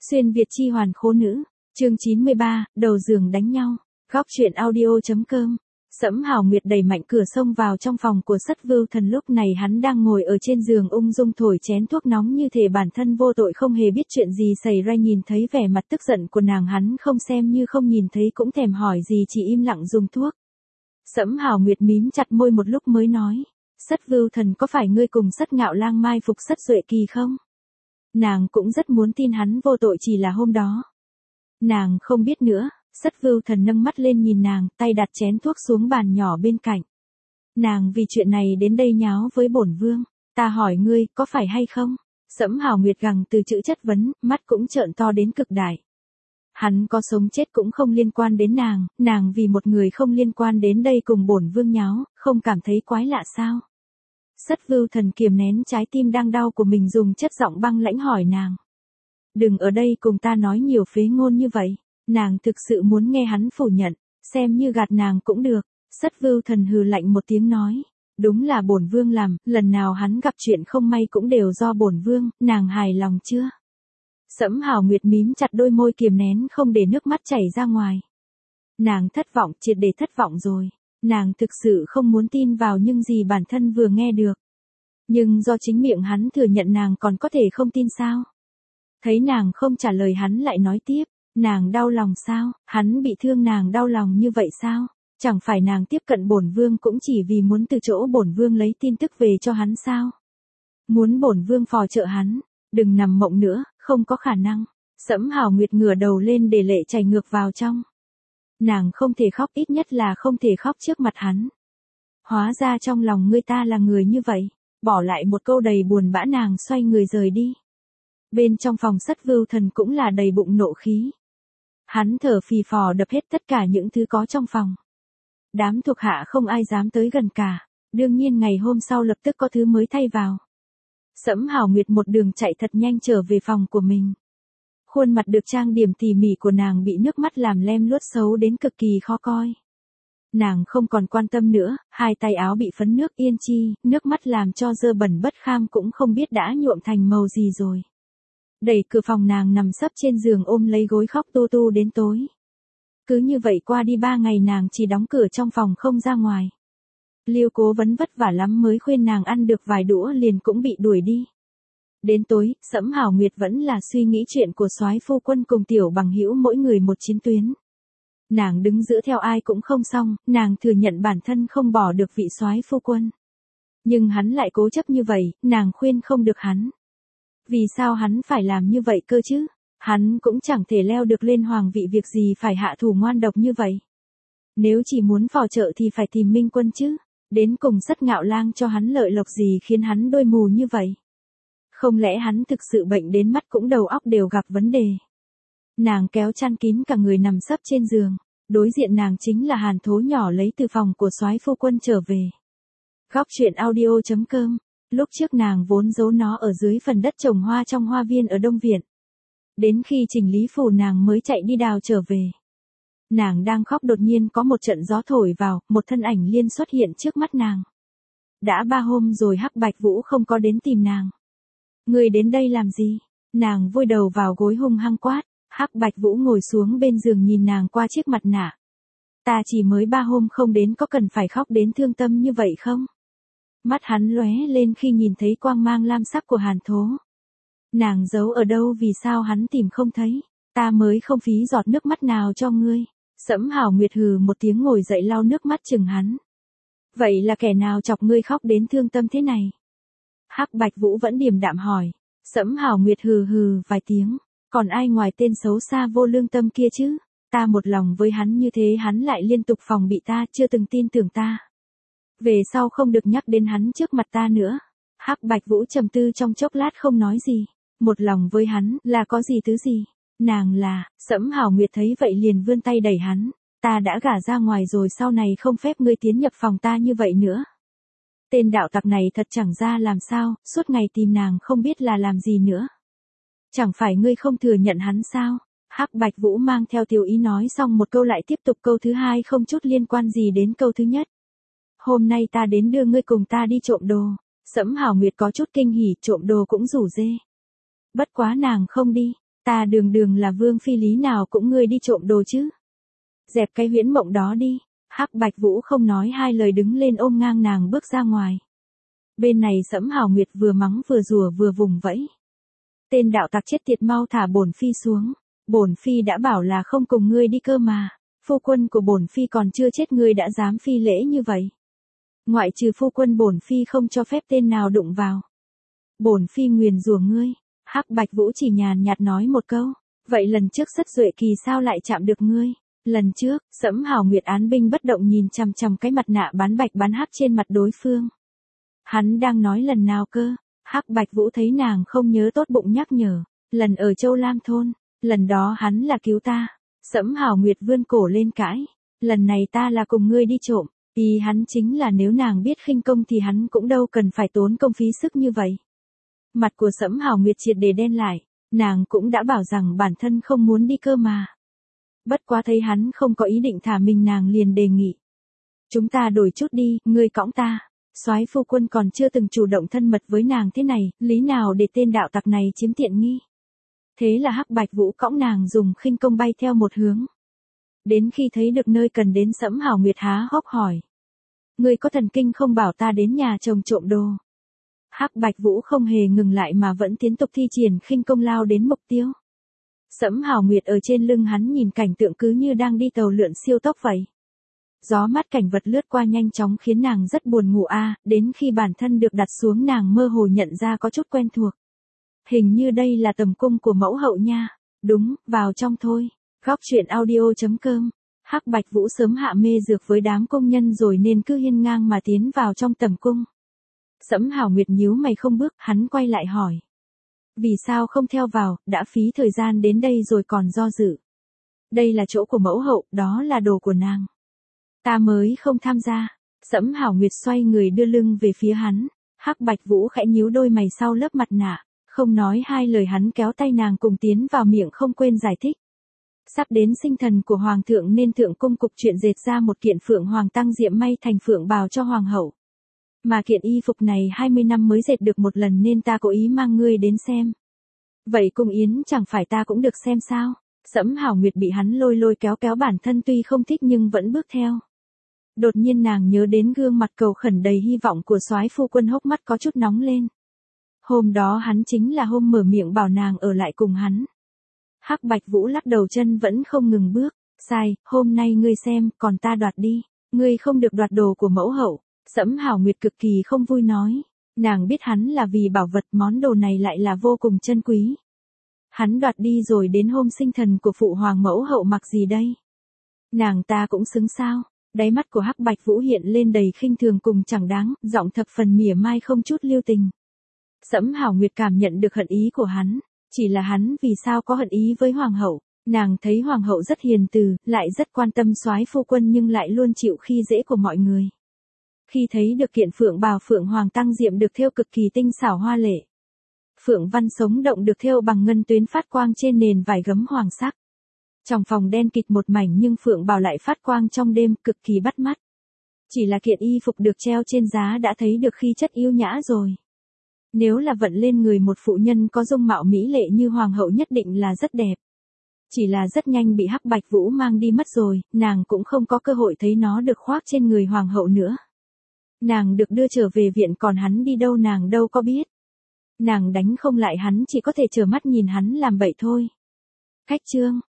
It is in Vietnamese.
Xuyên Việt chi hoàn khố nữ, chương 93, đầu giường đánh nhau, góc truyện audio.com. Sẫm Hào Nguyệt đẩy mạnh cửa xông vào trong phòng của Sắt Vưu Thần, lúc này hắn đang ngồi ở trên giường ung dung thổi chén thuốc nóng như thể bản thân vô tội không hề biết chuyện gì xảy ra. Nhìn thấy vẻ mặt tức giận của nàng, hắn không xem như không nhìn thấy cũng thèm hỏi gì, chỉ im lặng dùng thuốc. Sẫm Hào Nguyệt mím chặt môi một lúc mới nói, Sắt Vưu Thần, có phải ngươi cùng Sắt Ngạo Lang mai phục Sắt Duệ Kỳ không? Nàng cũng rất muốn tin hắn vô tội, chỉ là hôm đó nàng không biết nữa. Sắt Vưu Thần nâng mắt lên nhìn nàng, tay đặt chén thuốc xuống bàn nhỏ bên cạnh. Nàng vì chuyện này đến đây nháo với bổn vương, ta hỏi ngươi, có phải hay không? Sẫm Hào Nguyệt gằn từ chữ chất vấn, mắt cũng trợn to đến cực đại. Hắn có sống chết cũng không liên quan đến nàng vì một người không liên quan đến đây cùng bổn vương nháo, không cảm thấy quái lạ sao? Sắt Vưu Thần kiềm nén trái tim đang đau của mình, dùng chất giọng băng lãnh hỏi nàng. Đừng ở đây cùng ta nói nhiều phế ngôn như vậy. Nàng thực sự muốn nghe hắn phủ nhận, xem như gạt nàng cũng được. Sắt Vưu Thần hừ lạnh một tiếng nói, đúng là bổn vương làm, lần nào hắn gặp chuyện không may cũng đều do bổn vương, nàng hài lòng chưa? Sẫm Hào Nguyệt mím chặt đôi môi kiềm nén không để nước mắt chảy ra ngoài. Nàng thất vọng, triệt để thất vọng rồi. Nàng thực sự không muốn tin vào những gì bản thân vừa nghe được. Nhưng do chính miệng hắn thừa nhận, nàng còn có thể không tin sao? Thấy nàng không trả lời, hắn lại nói tiếp. Nàng đau lòng sao? Hắn bị thương nàng đau lòng như vậy sao? Chẳng phải nàng tiếp cận bổn vương cũng chỉ vì muốn từ chỗ bổn vương lấy tin tức về cho hắn sao? Muốn bổn vương phò trợ hắn? Đừng nằm mộng nữa, không có khả năng. Sẫm Hào Nguyệt ngửa đầu lên để lệ chảy ngược vào trong. Nàng không thể khóc, ít nhất là không thể khóc trước mặt hắn. Hóa ra trong lòng ngươi ta là người như vậy. Bỏ lại một câu đầy buồn bã, nàng xoay người rời đi. Bên trong phòng Sắt Vưu Thần cũng là đầy bụng nộ khí. Hắn thở phì phò đập hết tất cả những thứ có trong phòng. Đám thuộc hạ không ai dám tới gần cả. Đương nhiên ngày hôm sau lập tức có thứ mới thay vào. Sẫm Hào Nguyệt một đường chạy thật nhanh trở về phòng của mình. Khuôn mặt được trang điểm tỉ mỉ của nàng bị nước mắt làm lem luốc xấu đến cực kỳ khó coi. Nàng không còn quan tâm nữa, hai tay áo bị phấn nước yên chi, nước mắt làm cho dơ bẩn bất kham cũng không biết đã nhuộm thành màu gì rồi. Đẩy cửa phòng, nàng nằm sấp trên giường ôm lấy gối khóc tu tu đến tối. Cứ như vậy qua đi 3 ngày, nàng chỉ đóng cửa trong phòng không ra ngoài. Liêu Cố Vấn vất vả lắm mới khuyên nàng ăn được vài đũa liền cũng bị đuổi đi. Đến tối, Sẫm Hào Nguyệt vẫn là suy nghĩ chuyện của soái phu quân cùng Tiểu Bằng Hữu mỗi người một chiến tuyến. Nàng đứng giữa theo ai cũng không xong, nàng thừa nhận bản thân không bỏ được vị soái phu quân. Nhưng hắn lại cố chấp như vậy, nàng khuyên không được hắn. Vì sao hắn phải làm như vậy cơ chứ? Hắn cũng chẳng thể leo được lên hoàng vị, việc gì phải hạ thủ ngoan độc như vậy. Nếu chỉ muốn phò trợ thì phải tìm Minh Quân chứ. Đến cùng Sắt Ngạo Lang cho hắn lợi lộc gì khiến hắn đôi mù như vậy? Không lẽ hắn thực sự bệnh đến mắt cũng đầu óc đều gặp vấn đề? Nàng kéo chăn kín cả người nằm sấp trên giường. Đối diện nàng chính là Hàn Thố nhỏ lấy từ phòng của soái phu quân trở về. Góc truyện audio.com. Lúc trước nàng vốn giấu nó ở dưới phần đất trồng hoa trong hoa viên ở Đông Viện. Đến khi chỉnh lý phủ nàng mới chạy đi đào trở về. Nàng đang khóc, đột nhiên có một trận gió thổi vào, một thân ảnh liên xuất hiện trước mắt nàng. Đã 3 hôm rồi Hắc Bạch Vũ không có đến tìm nàng. Người đến đây làm gì? Nàng vùi đầu vào gối hung hăng quát. Hắc Bạch Vũ ngồi xuống bên giường nhìn nàng qua chiếc mặt nạ. Ta chỉ mới 3 hôm không đến, có cần phải khóc đến thương tâm như vậy không? Mắt hắn lóe lên khi nhìn thấy quang mang lam sắc của Hàn Thố. Nàng giấu ở đâu, vì sao hắn tìm không thấy? Ta mới không phí giọt nước mắt nào cho ngươi. Sẫm Hào Nguyệt hừ một tiếng ngồi dậy lau nước mắt chừng hắn. Vậy là kẻ nào chọc ngươi khóc đến thương tâm thế này? Hắc Bạch Vũ vẫn điềm đạm hỏi. Sẫm Hào Nguyệt hừ hừ vài tiếng. Còn ai ngoài tên xấu xa vô lương tâm kia chứ? Ta một lòng với hắn như thế, hắn lại liên tục phòng bị ta, chưa từng tin tưởng ta. Về sau không được nhắc đến hắn trước mặt ta nữa. Hắc Bạch Vũ trầm tư trong chốc lát không nói gì. Một lòng với hắn là có gì thứ gì? Nàng là, Sẫm Hào Nguyệt thấy vậy liền vươn tay đẩy hắn. Ta đã gả ra ngoài rồi, sau này không phép ngươi tiến nhập phòng ta như vậy nữa. Tên đạo tặc này thật chẳng ra làm sao, suốt ngày tìm nàng không biết là làm gì nữa. Chẳng phải ngươi không thừa nhận hắn sao? Hắc Bạch Vũ mang theo tiểu ý nói xong một câu lại tiếp tục câu thứ hai không chút liên quan gì đến câu thứ nhất. Hôm nay ta đến đưa ngươi cùng ta đi trộm đồ. Sẫm Hào Nguyệt có chút kinh hỉ, trộm đồ cũng rủ dê. Bất quá nàng không đi. Ta đường đường là vương phi lý nào cũng ngươi đi trộm đồ chứ. Dẹp cái huyễn mộng đó đi. Hắc Bạch Vũ không nói hai lời đứng lên ôm ngang nàng bước ra ngoài. Bên này Sẫm Hảo Nguyệt vừa mắng vừa rủa vừa vùng vẫy. Tên đạo tặc chết tiệt, mau thả bổn phi xuống. Bổn phi đã bảo là không cùng ngươi đi cơ mà. Phu quân của bổn phi còn chưa chết ngươi đã dám phi lễ như vậy. Ngoại trừ phu quân bổn phi không cho phép tên nào đụng vào. Bổn phi nguyền rủa ngươi. Hắc Bạch Vũ chỉ nhàn nhạt nói một câu. Vậy lần trước Sất Duệ Kỳ sao lại chạm được ngươi? Lần trước, Sẫm Hảo Nguyệt án binh bất động nhìn chằm chằm cái mặt nạ bán bạch bán hắc trên mặt đối phương. Hắn đang nói lần nào cơ? Hắc Bạch Vũ thấy nàng không nhớ tốt bụng nhắc nhở. Lần ở Châu Lam thôn, lần đó hắn là cứu ta. Sẫm Hảo Nguyệt vươn cổ lên cãi. Lần này ta là cùng ngươi đi trộm. Ý hắn chính là nếu nàng biết khinh công thì hắn cũng đâu cần phải tốn công phí sức như vậy. Mặt của Sẫm Hảo Nguyệt triệt để đen lại. Nàng cũng đã bảo rằng bản thân không muốn đi cơ mà. Bất quá thấy hắn không có ý định thả mình, nàng liền đề nghị. Chúng ta đổi chút đi, ngươi cõng ta. Soái phu quân còn chưa từng chủ động thân mật với nàng thế này, lý nào để tên đạo tặc này chiếm tiện nghi. Thế là Hắc Bạch Vũ cõng nàng dùng khinh công bay theo một hướng. Đến khi thấy được nơi cần đến, Sẫm Hảo Nguyệt há hốc hỏi. Ngươi có thần kinh không, bảo ta đến nhà chồng trộm đồ. Hắc Bạch Vũ không hề ngừng lại mà vẫn tiếp tục thi triển khinh công lao đến mục tiêu. Sẫm Hảo Nguyệt ở trên lưng hắn nhìn cảnh tượng cứ như đang đi tàu lượn siêu tốc vậy. Gió mát cảnh vật lướt qua nhanh chóng khiến nàng rất buồn ngủ đến khi bản thân được đặt xuống nàng mơ hồ nhận ra có chút quen thuộc. Hình như đây là tầm cung của mẫu hậu nha. Đúng, vào trong thôi. Góc truyện audio.com. Hắc Bạch Vũ sớm hạ mê dược với đám công nhân rồi nên cứ hiên ngang mà tiến vào trong tầm cung. Sẫm Hảo Nguyệt nhíu mày không bước, hắn quay lại hỏi. Vì sao không theo vào, đã phí thời gian đến đây rồi còn do dự. Đây là chỗ của mẫu hậu, đó là đồ của nàng. Ta mới không tham gia. Sẫm Hảo Nguyệt xoay người đưa lưng về phía hắn. Hắc Bạch Vũ khẽ nhíu đôi mày sau lớp mặt nạ. Không nói hai lời hắn kéo tay nàng cùng tiến vào, miệng không quên giải thích. Sắp đến sinh thần của hoàng thượng nên thượng cung cục chuyện dệt ra một kiện phượng hoàng tăng diệm may thành phượng bào cho hoàng hậu. Mà kiện y phục này 20 năm mới dệt được một lần nên ta cố ý mang ngươi đến xem. Vậy cung yến chẳng phải ta cũng được xem sao? Sẫm Hảo Nguyệt bị hắn lôi lôi kéo kéo, bản thân tuy không thích nhưng vẫn bước theo. Đột nhiên nàng nhớ đến gương mặt cầu khẩn đầy hy vọng của soái phu quân, hốc mắt có chút nóng lên. Hôm đó hắn chính là hôm mở miệng bảo nàng ở lại cùng hắn. Hắc Bạch Vũ lắc đầu, chân vẫn không ngừng bước. Sai, hôm nay ngươi xem, còn ta đoạt đi. Ngươi không được đoạt đồ của mẫu hậu. Sẫm Hảo Nguyệt cực kỳ không vui nói. Nàng biết hắn là vì bảo vật, món đồ này lại là vô cùng chân quý. Hắn đoạt đi rồi đến hôm sinh thần của phụ hoàng mẫu hậu mặc gì đây? Nàng ta cũng xứng sao? Đáy mắt của Hắc Bạch Vũ hiện lên đầy khinh thường cùng chẳng đáng, giọng thập phần mỉa mai không chút lưu tình. Sẫm Hảo Nguyệt cảm nhận được hận ý của hắn. Chỉ là hắn vì sao có hận ý với hoàng hậu? Nàng thấy hoàng hậu rất hiền từ, lại rất quan tâm soái phu quân nhưng lại luôn chịu khi dễ của mọi người. Khi thấy được kiện phượng bào phượng hoàng tăng diệm được thêu cực kỳ tinh xảo hoa lệ. Phượng văn sống động được thêu bằng ngân tuyến phát quang trên nền vải gấm hoàng sắc. Trong phòng đen kịt một mảnh nhưng phượng bào lại phát quang trong đêm, cực kỳ bắt mắt. Chỉ là kiện y phục được treo trên giá đã thấy được khí chất yêu nhã rồi. Nếu là vận lên người một phụ nhân có dung mạo mỹ lệ như hoàng hậu nhất định là rất đẹp. Chỉ là rất nhanh bị Hắc Bạch Vũ mang đi mất rồi, nàng cũng không có cơ hội thấy nó được khoác trên người hoàng hậu nữa. Nàng được đưa trở về viện, còn hắn đi đâu nàng đâu có biết. Nàng đánh không lại hắn, chỉ có thể trơ mắt nhìn hắn làm bậy thôi. Khách chương.